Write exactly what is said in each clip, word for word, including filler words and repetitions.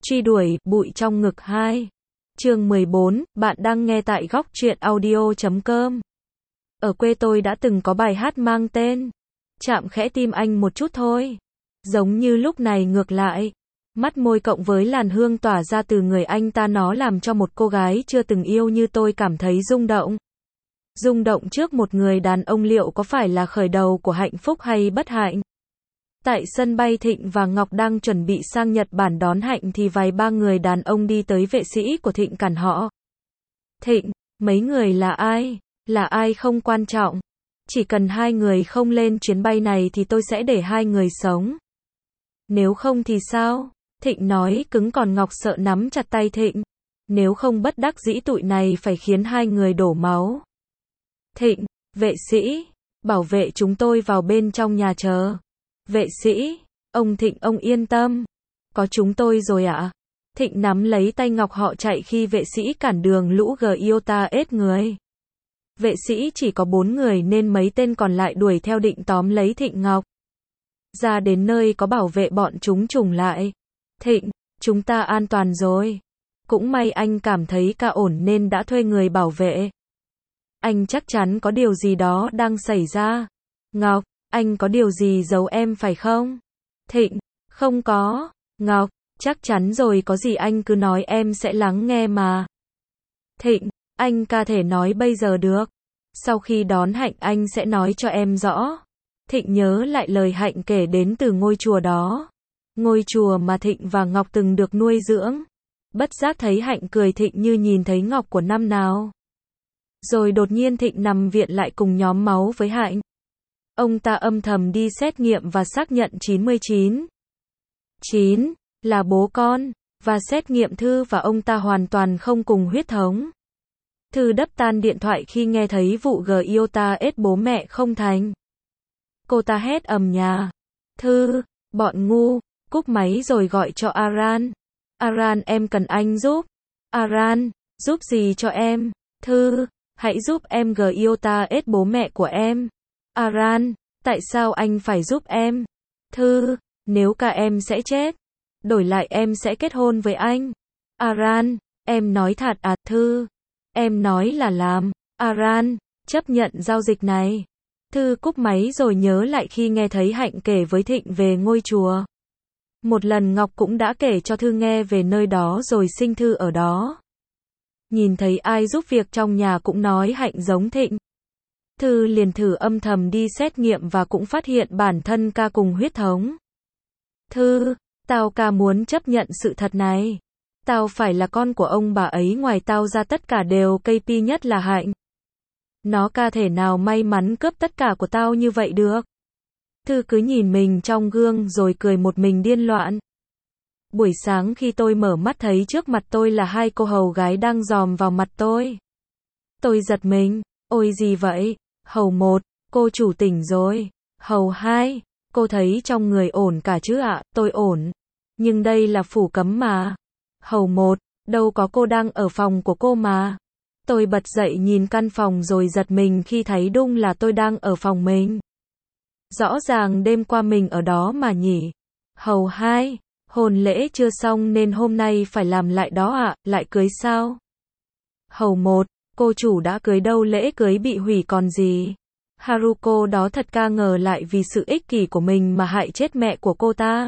Truy đuổi, bụi trong ngực hai. Chương mười bốn, bạn đang nghe tại góc truyện audio chấm com. Ở quê tôi đã từng có bài hát mang tên Chạm khẽ tim anh một chút thôi. Giống như lúc này ngược lại. Mắt môi cộng với làn hương tỏa ra từ người anh ta, nó làm cho một cô gái chưa từng yêu như tôi cảm thấy rung động. Rung động trước một người đàn ông liệu có phải là khởi đầu của hạnh phúc hay bất hạnh? Tại sân bay, Thịnh và Ngọc đang chuẩn bị sang Nhật Bản đón Hạnh thì vài ba người đàn ông đi tới. Vệ sĩ của Thịnh cản họ. Thịnh, mấy người là ai? Là ai không quan trọng. Chỉ cần hai người không lên chuyến bay này thì tôi sẽ để hai người sống. Nếu không thì sao? Thịnh nói cứng, còn Ngọc sợ nắm chặt tay Thịnh. Nếu không bất đắc dĩ tụi này phải khiến hai người đổ máu. Thịnh, vệ sĩ, bảo vệ chúng tôi vào bên trong nhà chờ. Vệ sĩ, ông Thịnh ông yên tâm. Có chúng tôi rồi ạ. À? Thịnh nắm lấy tay Ngọc, họ chạy khi vệ sĩ cản đường lũ Giota ết người. Vệ sĩ chỉ có bốn người nên mấy tên còn lại đuổi theo định tóm lấy Thịnh Ngọc. Ra đến nơi có bảo vệ, bọn chúng trùng lại. Thịnh, chúng ta an toàn rồi. Cũng may anh cảm thấy ca ổn nên đã thuê người bảo vệ. Anh chắc chắn có điều gì đó đang xảy ra. Ngọc, anh có điều gì giấu em phải không? Thịnh, không có. Ngọc, chắc chắn rồi, có gì anh cứ nói, em sẽ lắng nghe mà. Thịnh, anh ca thể nói bây giờ được. Sau khi đón Hạnh anh sẽ nói cho em rõ. Thịnh nhớ lại lời Hạnh kể đến từ ngôi chùa đó. Ngôi chùa mà Thịnh và Ngọc từng được nuôi dưỡng. Bất giác thấy Hạnh cười, Thịnh như nhìn thấy Ngọc của năm nào. Rồi đột nhiên Thịnh nằm viện lại cùng nhóm máu với Hạnh. Ông ta âm thầm đi xét nghiệm và xác nhận chín mươi chín. chín là bố con, và xét nghiệm Thư và ông ta hoàn toàn không cùng huyết thống. Thư đập tan điện thoại khi nghe thấy vụ Giota ết bố mẹ không thành. Cô ta hét ầm nhà. Thư, bọn ngu, cúp máy rồi gọi cho Aran. Aran, em cần anh giúp. Aran, giúp gì cho em? Thư, hãy giúp em Giota ết bố mẹ của em. Aran, tại sao anh phải giúp em? Thư, nếu cả em sẽ chết. Đổi lại em sẽ kết hôn với anh. Aran, em nói thật à? Thư, em nói là làm. Aran, chấp nhận giao dịch này. Thư cúp máy rồi nhớ lại khi nghe thấy Hạnh kể với Thịnh về ngôi chùa. Một lần Ngọc cũng đã kể cho Thư nghe về nơi đó rồi sinh Thư ở đó. Nhìn thấy ai giúp việc trong nhà cũng nói Hạnh giống Thịnh. Thư liền thử âm thầm đi xét nghiệm và cũng phát hiện bản thân ca cùng huyết thống. Thư, tao ca muốn chấp nhận sự thật này. Tao phải là con của ông bà ấy, ngoài tao ra tất cả đều ca pê, nhất là Hạnh. Nó ca thể nào may mắn cướp tất cả của tao như vậy được. Thư cứ nhìn mình trong gương rồi cười một mình điên loạn. Buổi sáng khi tôi mở mắt thấy trước mặt tôi là hai cô hầu gái đang dòm vào mặt tôi. Tôi giật mình. Ôi gì vậy? Hầu một, cô chủ tỉnh rồi. Hầu hai, cô thấy trong người ổn cả chứ ạ? À? Tôi ổn. Nhưng đây là phủ cấm mà. Hầu một, đâu có, cô đang ở phòng của cô mà. Tôi bật dậy nhìn căn phòng rồi giật mình khi thấy đúng là tôi đang ở phòng mình. Rõ ràng đêm qua mình ở đó mà nhỉ. Hầu hai, hôn lễ chưa xong nên hôm nay phải làm lại đó ạ. À? Lại cưới sao? Hầu một, cô chủ đã cưới đâu, lễ cưới bị hủy còn gì. Haruko đó thật ca ngờ lại vì sự ích kỷ của mình mà hại chết mẹ của cô ta.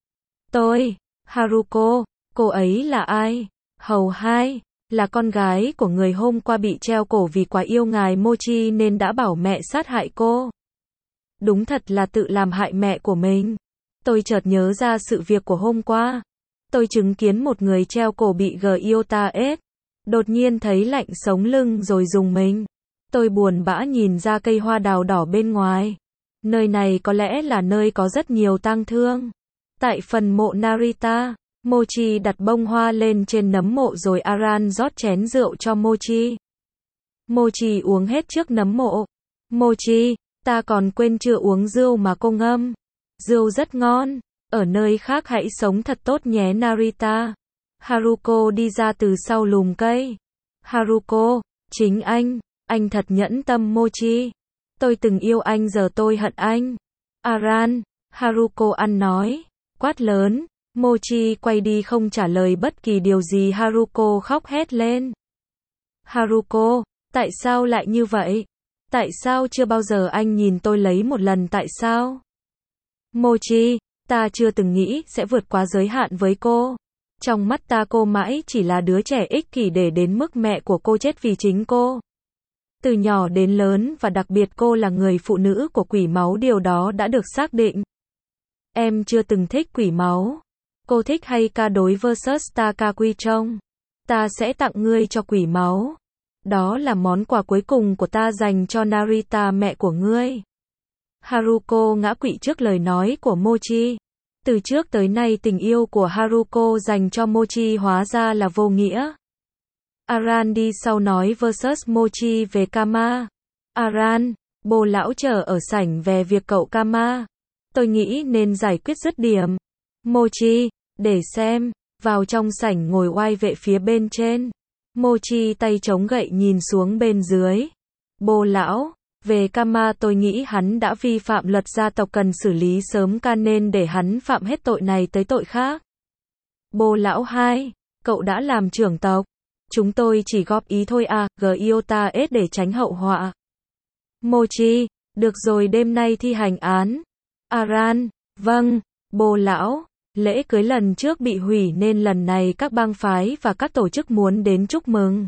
Tôi, Haruko, cô ấy là ai? Hầu hai, là con gái của người hôm qua bị treo cổ vì quá yêu ngài Mochi nên đã bảo mẹ sát hại cô. Đúng thật là tự làm hại mẹ của mình. Tôi chợt nhớ ra sự việc của hôm qua. Tôi chứng kiến một người treo cổ bị Giota ết. Đột nhiên thấy lạnh sống lưng rồi rùng mình. Tôi buồn bã nhìn ra cây hoa đào đỏ bên ngoài. Nơi này có lẽ là nơi có rất nhiều tang thương. Tại phần mộ Narita, Mochi đặt bông hoa lên trên nấm mộ rồi Aran rót chén rượu cho Mochi. Mochi uống hết trước nấm mộ. Mochi, ta còn quên chưa uống rượu mà cô ngâm. Rượu rất ngon. Ở nơi khác hãy sống thật tốt nhé Narita. Haruko đi ra từ sau lùm cây. Haruko, chính anh, anh thật nhẫn tâm Mochi. Tôi từng yêu anh giờ tôi hận anh. Aran, Haruko ăn nói, quát lớn, Mochi quay đi không trả lời bất kỳ điều gì. Haruko khóc hét lên. Haruko, tại sao lại như vậy? Tại sao chưa bao giờ anh nhìn tôi lấy một lần tại sao? Mochi, ta chưa từng nghĩ sẽ vượt quá giới hạn với cô. Trong mắt ta cô mãi chỉ là đứa trẻ ích kỷ để đến mức mẹ của cô chết vì chính cô. Từ nhỏ đến lớn và đặc biệt cô là người phụ nữ của quỷ máu, điều đó đã được xác định. Em chưa từng thích quỷ máu. Cô thích hay ca đối versus Takagi Chong. Ta sẽ tặng ngươi cho quỷ máu. Đó là món quà cuối cùng của ta dành cho Narita, mẹ của ngươi. Haruko ngã quỵ trước lời nói của Mochi. Từ trước tới nay tình yêu của Haruko dành cho Mochi hóa ra là vô nghĩa. Aran đi sau nói versus Mochi về Kama. Aran, bồ lão chờ ở sảnh về việc cậu Kama. Tôi nghĩ nên giải quyết dứt điểm. Mochi, để xem, vào trong sảnh ngồi oai vệ phía bên trên. Mochi tay chống gậy nhìn xuống bên dưới. Bồ lão, về Kama tôi nghĩ hắn đã vi phạm luật gia tộc, cần xử lý sớm, ca nên để hắn phạm hết tội này tới tội khác. Bồ lão hai, cậu đã làm trưởng tộc. Chúng tôi chỉ góp ý thôi à, Gyota S để tránh hậu họa. Mochi, được rồi, đêm nay thi hành án. Aran, vâng, bồ lão, lễ cưới lần trước bị hủy nên lần này các bang phái và các tổ chức muốn đến chúc mừng.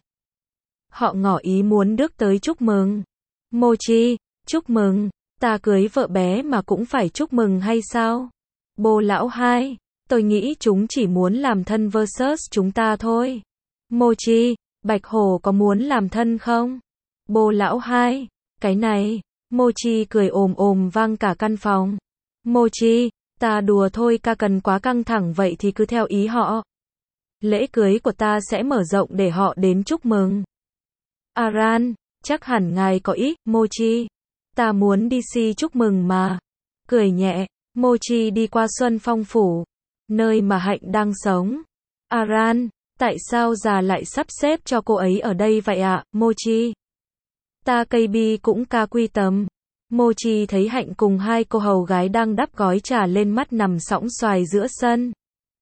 Họ ngỏ ý muốn Đức tới chúc mừng. Mochi, chúc mừng, ta cưới vợ bé mà cũng phải chúc mừng hay sao? Bồ lão hai, tôi nghĩ chúng chỉ muốn làm thân versus chúng ta thôi. Mochi, Bạch Hổ có muốn làm thân không? Bồ lão hai, cái này, Mochi cười ồm ồm vang cả căn phòng. Mochi, ta đùa thôi, ca cần quá căng thẳng vậy thì cứ theo ý họ. Lễ cưới của ta sẽ mở rộng để họ đến chúc mừng. Aran, chắc hẳn ngài có ý. Mochi, ta muốn đi si chúc mừng mà. Cười nhẹ, Mochi đi qua Xuân Phong Phủ, nơi mà Hạnh đang sống. Aran, tại sao già lại sắp xếp cho cô ấy ở đây vậy ạ? Mochi, ta cây bi cũng ca quy tầm. Mochi thấy Hạnh cùng hai cô hầu gái đang đắp gói trà lên mắt nằm sõng xoài giữa sân.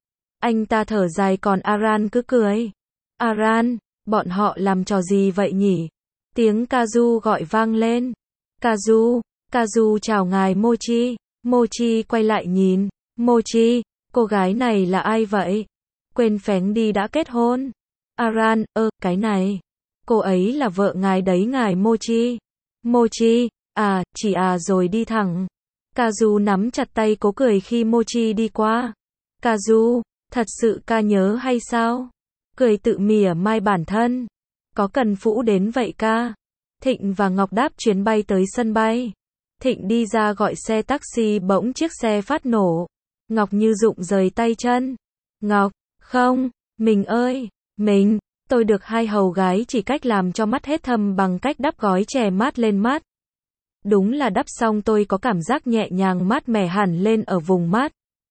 Anh ta thở dài, còn Aran cứ cười. Aran, bọn họ làm trò gì vậy nhỉ? Tiếng Kazu gọi vang lên. Kazu, Kazu chào ngài Mochi. Mochi quay lại nhìn. Mochi, cô gái này là ai vậy? Quên phén đi, đã kết hôn. Aran, ơ, cái này. Cô ấy là vợ ngài đấy ngài Mochi. Mochi, à, chỉ à rồi đi thẳng. Kazu nắm chặt tay cố cười khi Mochi đi qua. Kazu, thật sự ca nhớ hay sao? Cười tự mỉa mai bản thân. Có cần phũ đến vậy ca? Thịnh và Ngọc đáp chuyến bay tới sân bay. Thịnh đi ra gọi xe taxi, bỗng chiếc xe phát nổ. Ngọc như rụng rời tay chân. Ngọc, không, mình ơi, mình, tôi được hai hầu gái chỉ cách làm cho mắt hết thâm bằng cách đắp gói chè mát lên mắt. Đúng là đắp xong tôi có cảm giác nhẹ nhàng mát mẻ hẳn lên ở vùng mắt.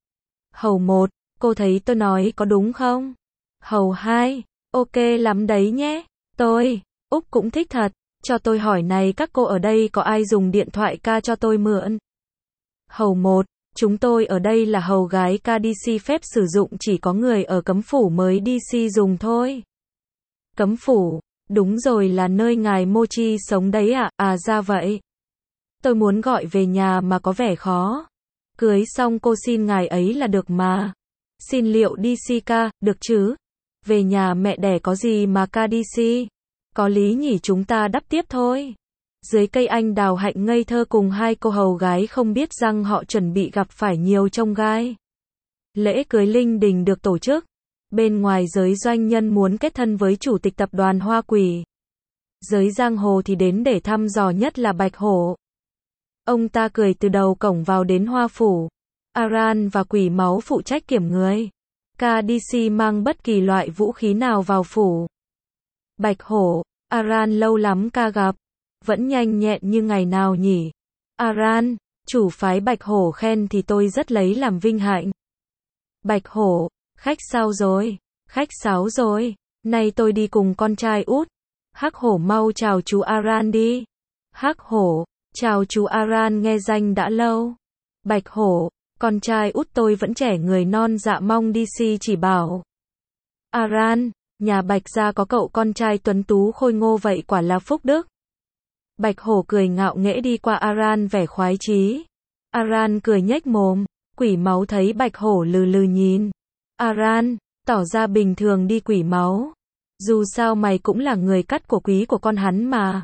Hầu một, cô thấy tôi nói có đúng không? Hầu hai, ok lắm đấy nhé. Tôi, Úc cũng thích thật. Cho tôi hỏi này, các cô ở đây có ai dùng điện thoại ca cho tôi mượn? Hầu một, chúng tôi ở đây là hầu gái ca, đê xê phép sử dụng chỉ có người ở Cấm Phủ mới đê xê dùng thôi. Cấm Phủ, đúng rồi, là nơi ngài Mochi sống đấy ạ. À? À ra vậy. Tôi muốn gọi về nhà mà có vẻ khó. Cưới xong cô xin ngài ấy là được mà. Xin liệu đê xê ca, được chứ? Về nhà mẹ đẻ có gì mà ca đê xê? Có lý nhỉ, chúng ta đắp tiếp thôi. Dưới cây anh đào, Hạnh ngây thơ cùng hai cô hầu gái không biết rằng họ chuẩn bị gặp phải nhiều chông gai. Lễ cưới linh đình được tổ chức. Bên ngoài giới doanh nhân muốn kết thân với chủ tịch tập đoàn Hoa Quỷ. Giới giang hồ thì đến để thăm dò, nhất là Bạch Hổ. Ông ta cười từ đầu cổng vào đến Hoa Phủ. Aran và Quỷ Máu phụ trách kiểm người. ca đê xê mang bất kỳ loại vũ khí nào vào phủ. Bạch Hổ, Aran lâu lắm ca gặp. Vẫn nhanh nhẹn như ngày nào nhỉ? Aran, chủ phái Bạch Hổ khen thì tôi rất lấy làm vinh hạnh. Bạch Hổ, khách sao rồi? Khách sáo rồi. Nay tôi đi cùng con trai út. Hắc Hổ mau chào chú Aran đi. Hắc Hổ, chào chú Aran, nghe danh đã lâu. Bạch Hổ, Con trai út tôi vẫn trẻ người non dạ mong đê xê chỉ bảo. Aran, nhà Bạch gia có cậu con trai tuấn tú khôi ngô vậy quả là phúc đức. Bạch hổ cười ngạo nghễ đi qua Aran vẻ khoái chí. Aran cười nhếch mồm, quỷ máu thấy bạch hổ lừ lừ nhìn. Aran, tỏ ra bình thường đi quỷ máu. Dù sao mày cũng là người cắt của quý của con hắn mà.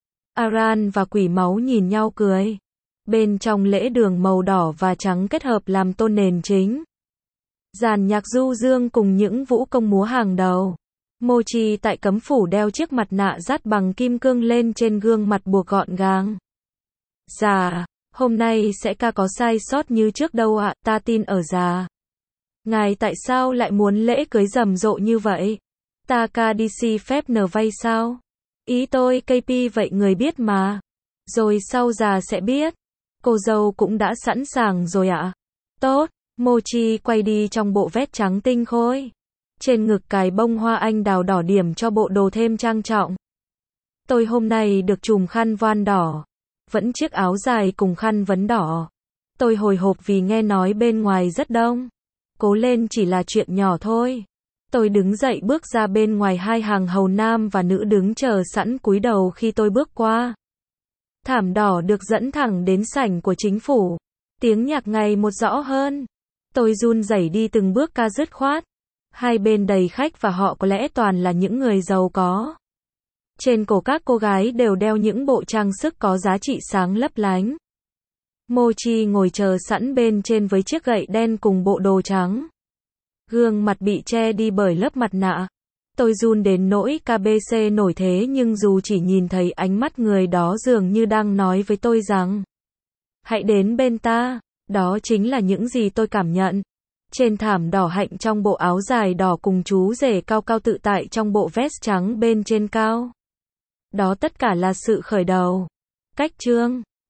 Aran và quỷ máu nhìn nhau cười. Bên trong lễ đường màu đỏ và trắng kết hợp làm tôn nền chính. Dàn nhạc du dương cùng những vũ công múa hàng đầu. Mochi tại cấm phủ đeo chiếc mặt nạ dát bằng kim cương lên trên gương mặt buộc gọn gàng. Dạ, hôm nay sẽ ca có sai sót như trước đâu ạ, ta tin ở già. Ngài tại sao lại muốn lễ cưới rầm rộ như vậy? Ta ca đi si phép nở vay sao? Ý tôi ca pê vậy người biết mà. Rồi sau già sẽ biết. Cô dâu cũng đã sẵn sàng rồi ạ. Tốt, Mochi quay đi trong bộ vest trắng tinh khôi. Trên ngực cài bông hoa anh đào đỏ điểm cho bộ đồ thêm trang trọng. Tôi hôm nay được chùm khăn voan đỏ. Vẫn chiếc áo dài cùng khăn vấn đỏ. Tôi hồi hộp vì nghe nói bên ngoài rất đông. Cố lên chỉ là chuyện nhỏ thôi. Tôi đứng dậy bước ra bên ngoài, hai hàng hầu nam và nữ đứng chờ sẵn cúi đầu khi tôi bước qua. Thảm đỏ được dẫn thẳng đến sảnh của chính phủ. Tiếng nhạc ngày một rõ hơn. Tôi run rẩy đi từng bước ca dứt khoát. Hai bên đầy khách và họ có lẽ toàn là những người giàu có. Trên cổ các cô gái đều đeo những bộ trang sức có giá trị sáng lấp lánh. Mochi ngồi chờ sẵn bên trên với chiếc gậy đen cùng bộ đồ trắng. Gương mặt bị che đi bởi lớp mặt nạ. Tôi run đến nỗi ca bê xê nổi thế, nhưng dù chỉ nhìn thấy ánh mắt người đó dường như đang nói với tôi rằng hãy đến bên ta. Đó chính là những gì tôi cảm nhận. Trên thảm đỏ hạnh trong bộ áo dài đỏ cùng chú rể cao cao tự tại trong bộ vest trắng bên trên cao. Đó tất cả là sự khởi đầu. Cách chương